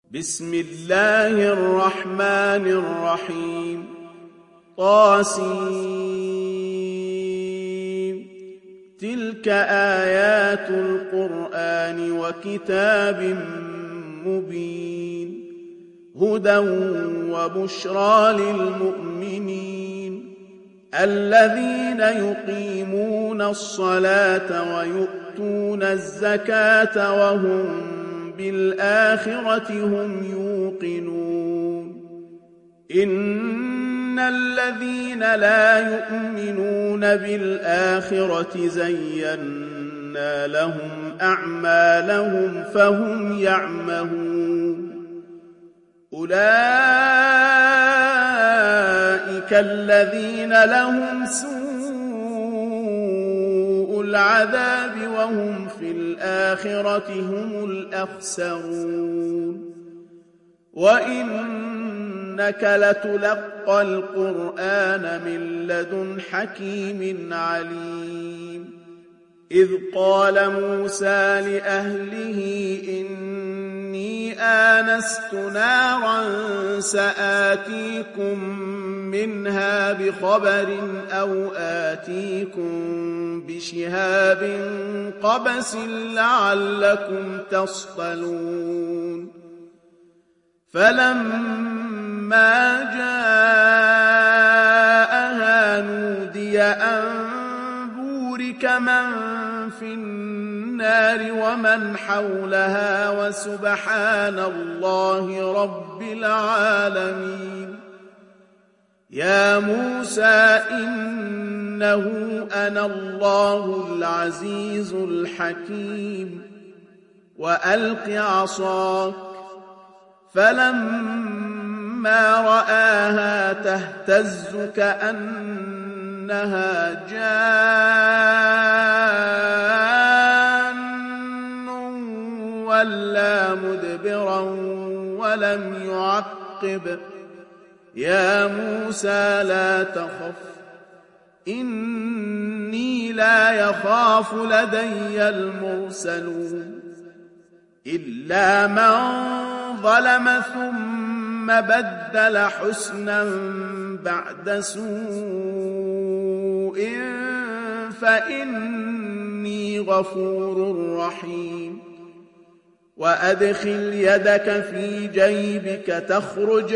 بسم الله الرحمن الرحيم طاسين تلك آيات القرآن وكتاب مبين هدى وبشرى للمؤمنين الذين يقيمون الصلاة ويؤتون الزكاة وهم بالآخرة هم يوقنون إن الذين لا يؤمنون بالآخرة زينا لهم أعمالهم فهم يعمهون أولئك الذين لهم سوء العذاب وهم في الآخرة هم الأخسرون وإنك لتلقى القرآن من لدن حكيم عليم إذ قال موسى لأهله إني آنست نارا سآتيكم منها بخبر أو آتيكم بشهاب قبس لعلكم تصطلون فلما جاءها نودي أن بورك من في النار ومن حولها وسبحان الله رب العالمين يا موسى إنه أنا الله العزيز الحكيم وألق عصاك فلما رآها تهتز كأنها جان ولا مدبرا ولم يعقب يا موسى لا تخف إني لا يخاف لدي المرسلون إلا من ظلم ثم بدل حسنا بعد سوء فإني غفور رحيم وأدخل يدك في جيبك تخرج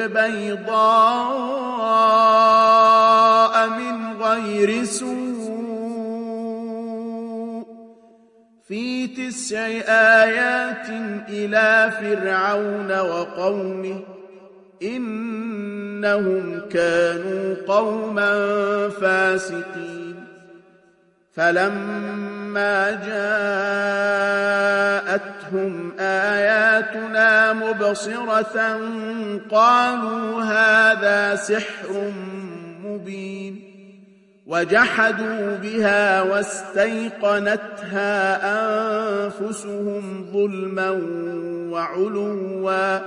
بيضاء من غير سوء في 9 آيات إلى فرعون وقومه إنهم كانوا قوما فاسقين فلما جاءتهم آياتنا مبصرة قالوا هذا سحر مبين وجحدوا بها واستيقنتها أنفسهم ظلما وعلوا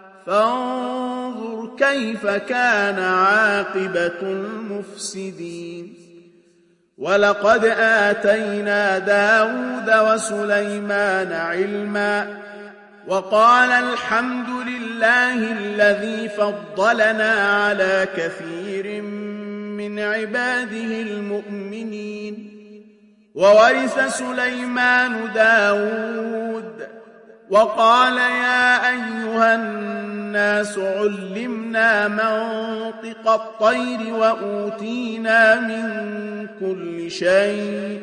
فانظر كيف كان عاقبة المفسدين ولقد آتينا داود وسليمان علما وقال الحمد لله الذي فضلنا على كثير من عباده المؤمنين وورث سليمان داود وقال يا أيها الناس علمنا منطق الطير وأوتينا من كل شيء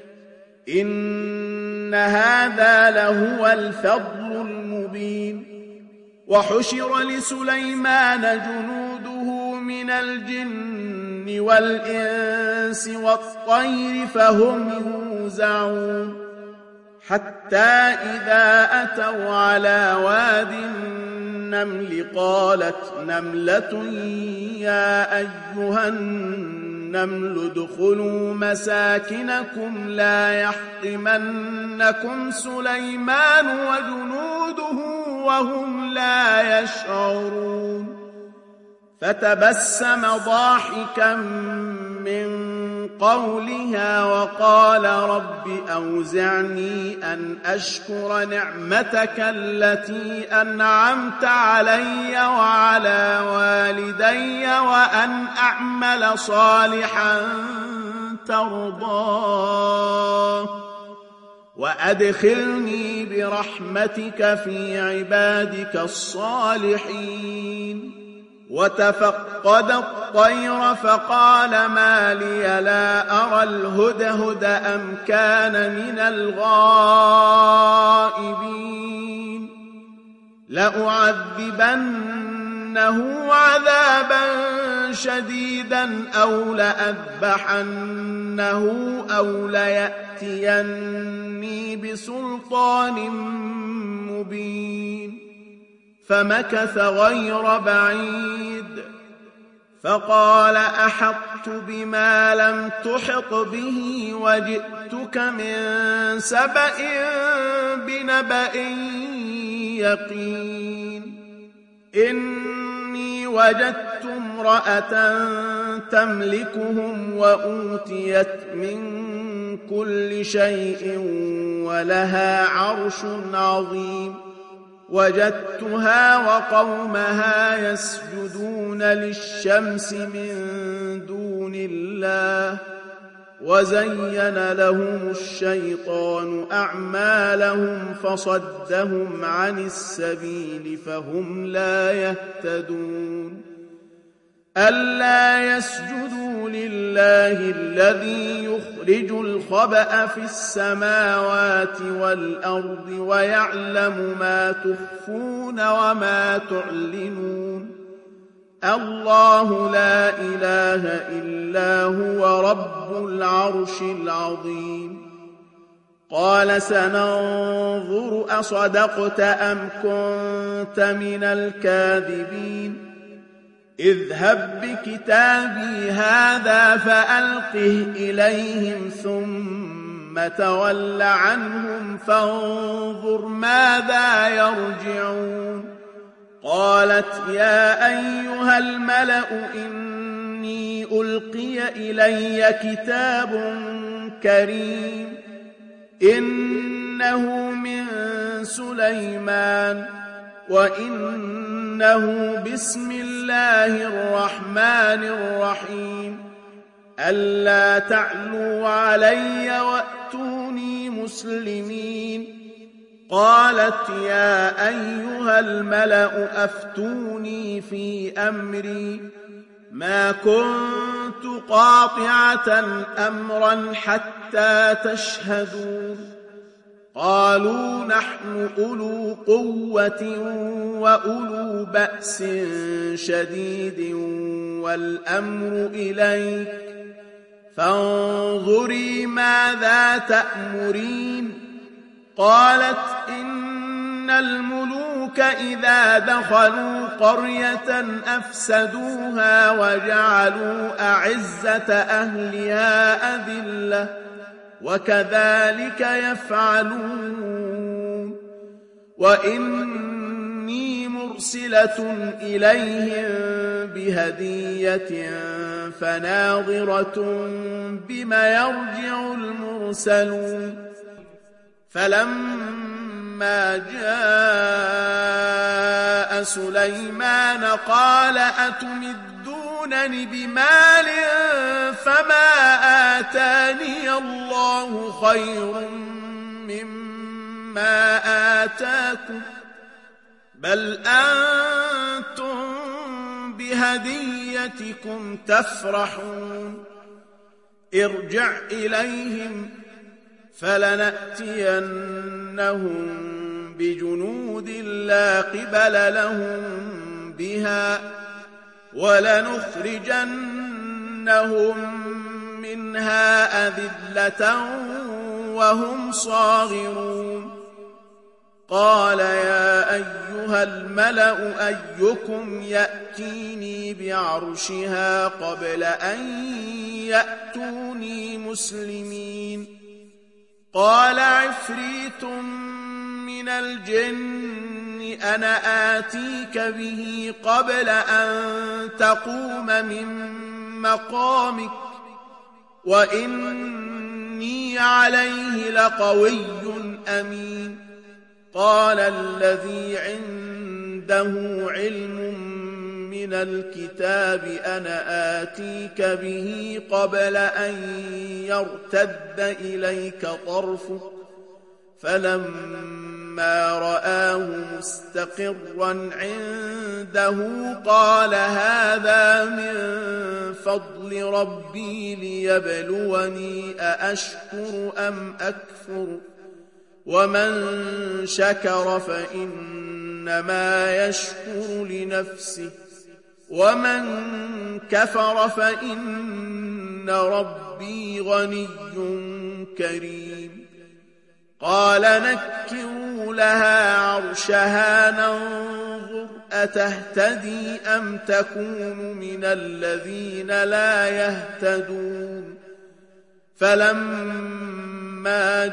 إن هذا لهو الفضل المبين وحشر لسليمان جنوده من الجن والإنس والطير فهم يوزعون حتى إذا أتوا على واد النمل قالت نملة يا أيها النمل ادخلوا مساكنكم لا يحطمنكم سليمان وجنوده وهم لا يشعرون فتبسم ضاحكا من قولها وقال رب أوزعني أن أشكر نعمتك التي أنعمت علي وعلى والدي وأن أعمل صالحا ترضاه وأدخلني برحمتك في عبادك الصالحين. وتفقد الطير فقال ما لي لا أرى الهدهد أم كان من الغائبين لأعذبنه عذابا شديدا أو لأذبحنه أو ليأتيني بسلطان مبين. فمكث غير بعيد فقال أحطت بما لم تحط به وجئتك من سبأ بنبأ يقين. إني وجدت امرأة تملكهم وأوتيت من كل شيء ولها عرش عظيم. وجدتها وقومها يسجدون للشمس من دون الله وزين لهم الشيطان أعمالهم فصدهم عن السبيل فهم لا يهتدون. ألا يسجدوا لله الذي يخرج الخبأ في السماوات والأرض ويعلم ما تخفون وما تعلنون. الله لا إله إلا هو رب العرش العظيم. قال سننظر أصدقت أم كنت من الكاذبين. اذهب بكتابي هذا فألقه إليهم ثم تول عنهم فانظر ماذا يرجعون. قالت يا أيها الملأ إني ألقي إلي كتاب كريم إنه من سليمان وإنه بسم الله الرحمن الرحيم. ألا تعلوا علي وأتوني مسلمين. قالت يا أيها الملأ أفتوني في أمري ما كنت قاطعة أمرا حتى تشهدون. قالوا نحن أولو قوة وأولو بأس شديد والأمر إليك فانظري ماذا تأمرين. قالت إن الملوك إذا دخلوا قرية أفسدوها وجعلوا أعزة أهلها أذلة وكذلك يفعلون. وإني مرسلة إليهم بهدية فناظرة بما يرجع المرسلون. فلما جاء سليمان قال أتمدونني بمال فما آتاني الله خير مما آتاكم بل أنتم بهديتكم تفرحون. ارجع إليهم فلنأتينهم بجنود لا قبل لهم بها ولنخرجنهم منها أذلة وهم صاغرون. قال يا أيها الملأ أيكم يأتيني بعرشها قبل أن يأتوني مسلمين. قال عفريت من الجن أنا آتيك به قبل أن تقوم من مقامك وإني عليه لقوي أمين. قال الذي عنده علم من الكتاب أنا آتيك به قبل أن يرتد إليك طرفك فلما رآه مستقرا عنده قال هذا من فضل ربي ليبلوني أأشكر أم أكفر ومن شكر فإنما يشكر لنفسه ومن كفر فإن ربي غني كريم. قال نكروا لها عرشها ننظر أتهتدي أم تكون من الذين لا يهتدون. فلما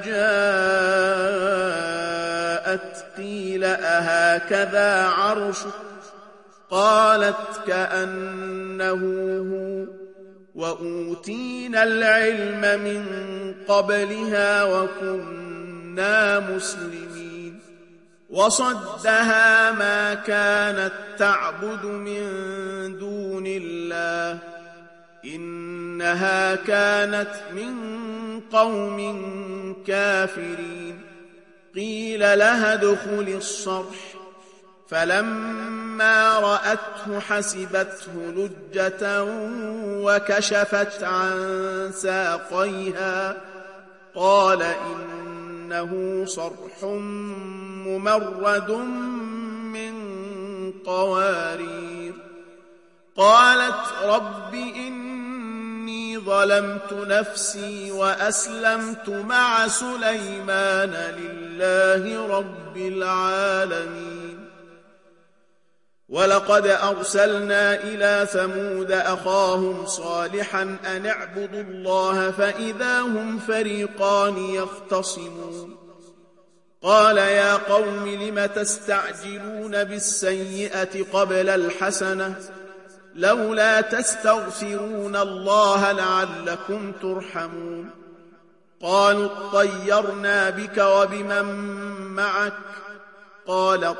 جاءت قيل أهكذا عرشك قالت كأنه هو وأوتينا العلم من قبلها وكنا مسلمين. وصدها ما كانت تعبد من دون الله إنها كانت من قوم كافرين. قيل لها ادخل الصرح فلما رأته حسبته لجة وكشفت عن ساقيها قال إنه صرح ممرد من قوارير. قالت رب إني ظلمت نفسي وأسلمت مع سليمان لله رب العالمين. ولقد أرسلنا إلى ثمود أخاهم صالحا أن اعبدوا الله فإذا هم فريقان يختصمون. قال يا قوم لم تستعجلون بالسيئة قبل الحسنة لولا تستغفرون الله لعلكم ترحمون. قالوا اطيرنا بك وبمن معك قال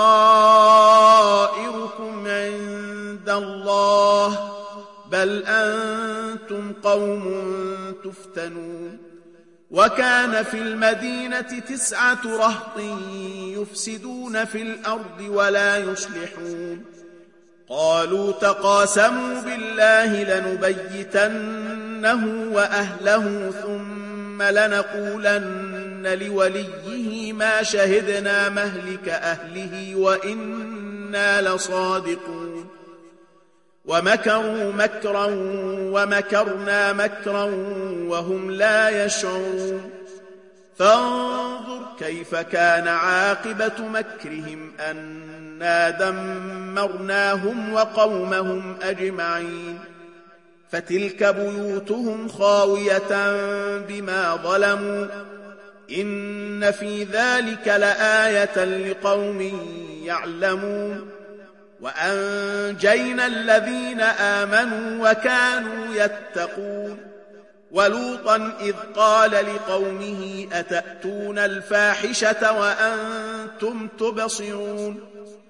طائركم عند الله بل أنتم قوم تفتنون. وكان في المدينة 9 رهط يفسدون في الأرض ولا يصلحون. قالوا تقاسموا بالله لنبيتنه وأهله ثم لنقولن لوليه ما شهدنا مهلك أهله وإنا لصادقون. ومكروا مكرا ومكرنا مكرا وهم لا يشعرون. فانظر كيف كان عاقبة مكرهم أنا دمرناهم وقومهم أجمعين. فتلك بيوتهم خاوية بما ظلموا إن في ذلك لآية لقوم يعلمون. وأنجينا الذين آمنوا وكانوا يتقون. ولوطا إذ قال لقومه أتأتون الفاحشة وأنتم تبصرون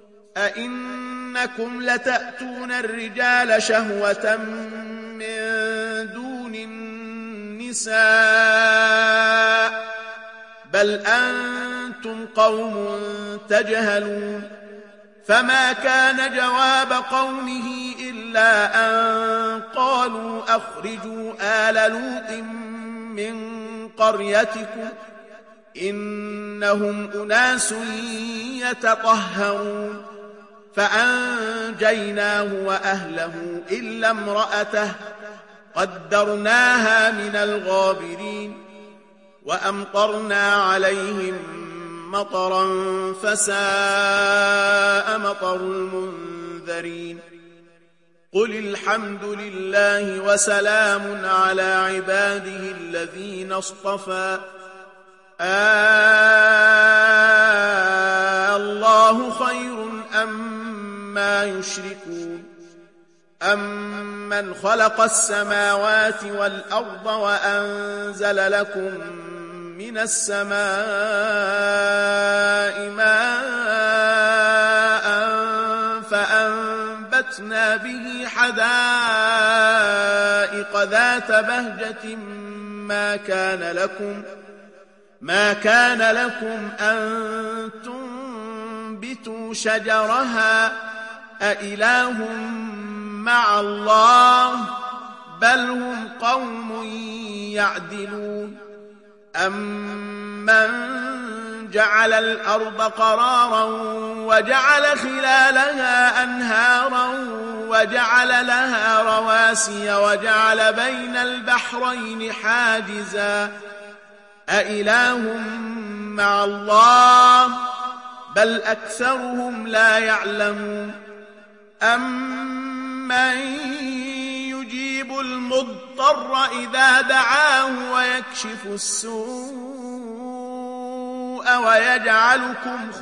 أئنكم لتأتون الرجال شهوة من دون النساء بل أنتم قوم تجهلون. فما كان جواب قومه إلا أن قالوا أخرجوا آل لوط من قريتكم إنهم أناس يتطهرون. فأنجيناه وأهله إلا امرأته قدرناها من الغابرين. وأمطرنا عليهم مطرا فساء مطر المنذرين. قل الحمد لله وسلام على عباده الذين اصطفى الله خير أما يشركون أمن خلق السماوات والأرض وأنزل لكم من السماء ماء فأنبتنا به حدائق ذات بهجة ما كان لكم أن تنبتوا شجرها أإله مع الله بل هم قوم يعدلون أمن جعل الأرض قرارا وجعل خلالها أنهارا وجعل لها رواسي وجعل بين البحرين حاجزا أإله مع الله بل أكثرهم لا يعلمون أمن يجيب المضطر إذا دعاه ويكشف السوء ويجعلكم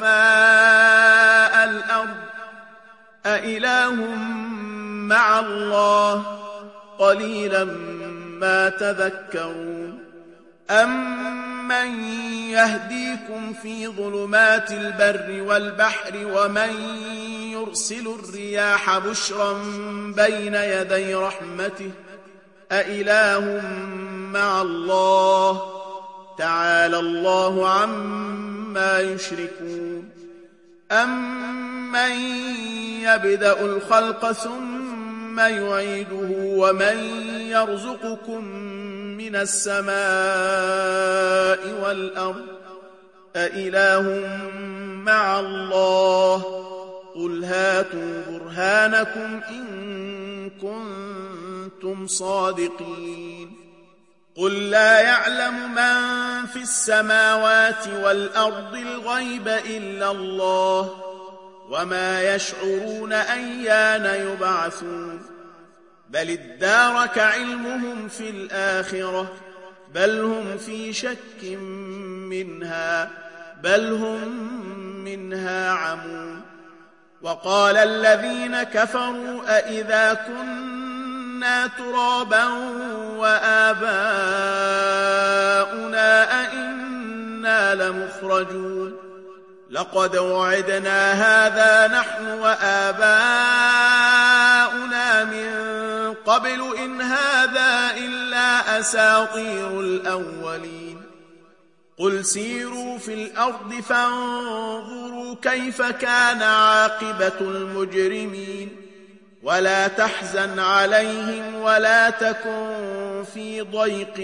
خلفاء الأرض أإله مع الله قليلا ما تذكرون أمن يهديكم في ظلمات البر والبحر ومن يرسل الرياح بشرا بين يدي رحمته أإله مع الله تعالى الله عما يشركون أمن يبدأ الخلق ثم يعيده ومن يرزقكم من السماء والأرض أإله مع الله قل هاتوا برهانكم إن كنتم صادقين قل لا يعلم من في السماوات والأرض الغيب إلا الله وما يشعرون أيان يبعثون بل ادارك علمهم في الآخرة بل هم في شك منها بل هم منها عمون وقال الذين كفروا أإذا كنا ترابا وآباؤنا أئنا لمخرجون لقد وعدنا هذا نحن وآباؤنا من قبل إن هذا إلا أساطير الأولين قل سيروا في الأرض فانظروا كيف كان عاقبة المجرمين ولا تحزن عليهم ولا تكن في ضيق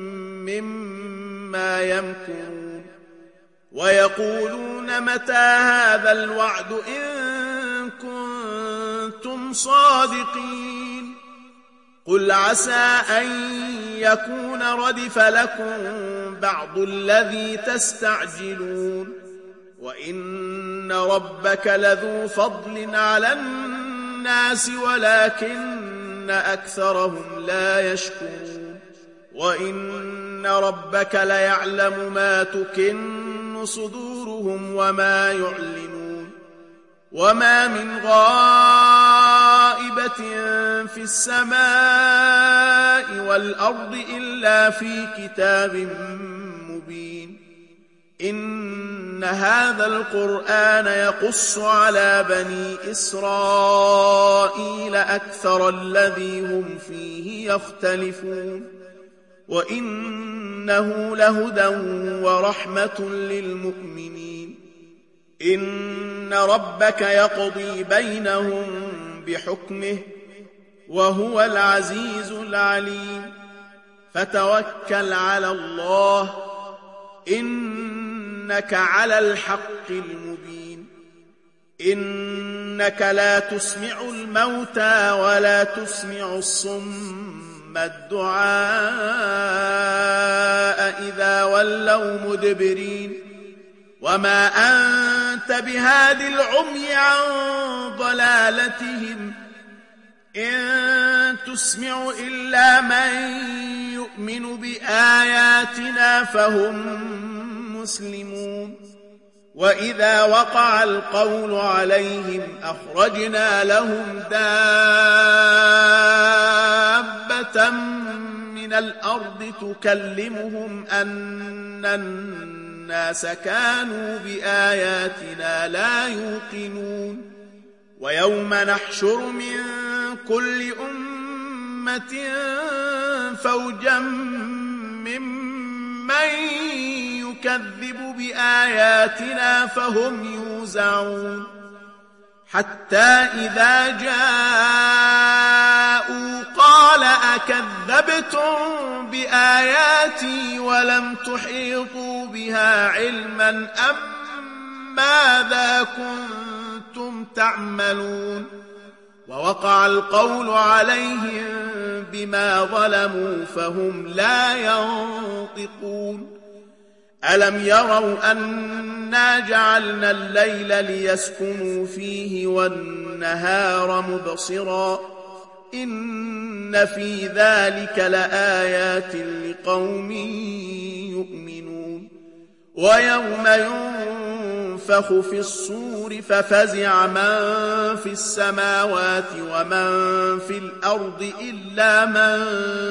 مما يمكرون ويقولون متى هذا الوعد إن كنتم صادقين قل عسى أن يكون ردف لكم بعض الذي تستعجلون وإن ربك لذو فضل على الناس ولكن أكثرهم لا يشكرون وإن ربك ليعلم ما تكن صدورهم وما يعلنون وما من غائبة في السماء والأرض إلا في كتاب مبين إن هذا القرآن يقص على بني إسرائيل أكثر الذي هم فيه يختلفون وإنه لهدى ورحمة للمؤمنين إن ربك يقضي بينهم بحكمه وهو العزيز العليم فتوكل على الله إنك على الحق المبين إنك لا تسمع الموتى ولا تسمع الصم الدعاء إذا ولوا مدبرين وما أنت بهاد العمي عن ضلالتهم إن تسمع إلا من يؤمن بآياتنا فهم مسلمون وإذا وقع القول عليهم أخرجنا لهم دابة من الأرض تكلمهم أن الناس كانوا بآياتنا لا يوقنون ويوم نحشر من كل أمة فوجا ممن يكذب بآياتنا فهم يوزعون حتى إذا جاءوا قال أكذبتم بآياتي ولم تحيطوا بها علما أم ماذا كنتم تعملون ووقع القول عليهم بما ظلموا فهم لا ينطقون ألم يروا أنا جعلنا الليل ليسكنوا فيه والنهار مبصرا إن في ذلك لآيات لقوم يؤمنون ويوم ينفخ في الصور ففزع من في السماوات ومن في الأرض إلا من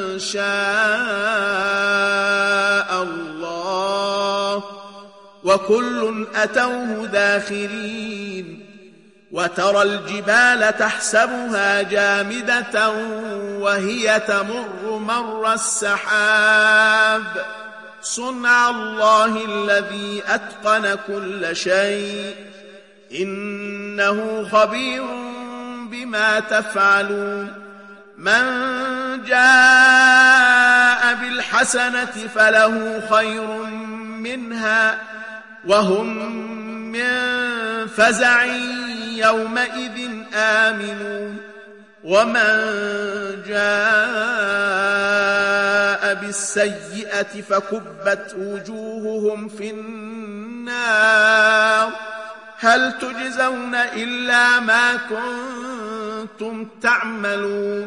شاء الله وكل أتوه داخرين وترى الجبال تحسبها جامدة وهي تمر مر السحاب صنع الله الذي أتقن كل شيء إنه خبير بما تفعلون من جاء بالحسنة فله خير منها وهم من فزع يومئذ آمنون ومن جاء بالسيئة فكبت وجوههم في النار هل تجزون إلا ما كنتم تعملون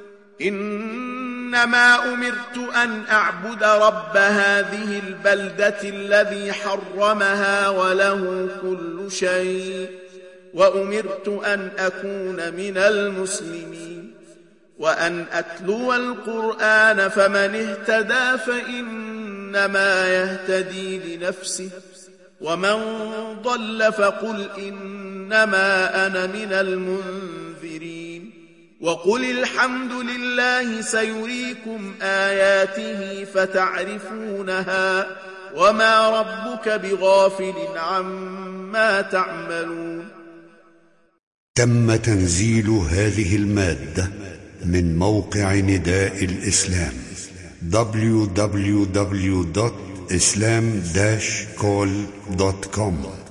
إنما أمرت أن أعبد رب هذه البلدة الذي حرمها وله كل شيء وأمرت أن أكون من المسلمين وأن أتلو القرآن فمن اهتدى فإنما يهتدي لنفسه ومن ضل فقل إنما أنا من المنذرين وقل الحمد لله سيريكم آياته فتعرفونها وما ربك بغافل عما تعملون. تم تنزيل هذه المادة من موقع نداء الإسلام www.islam-call.com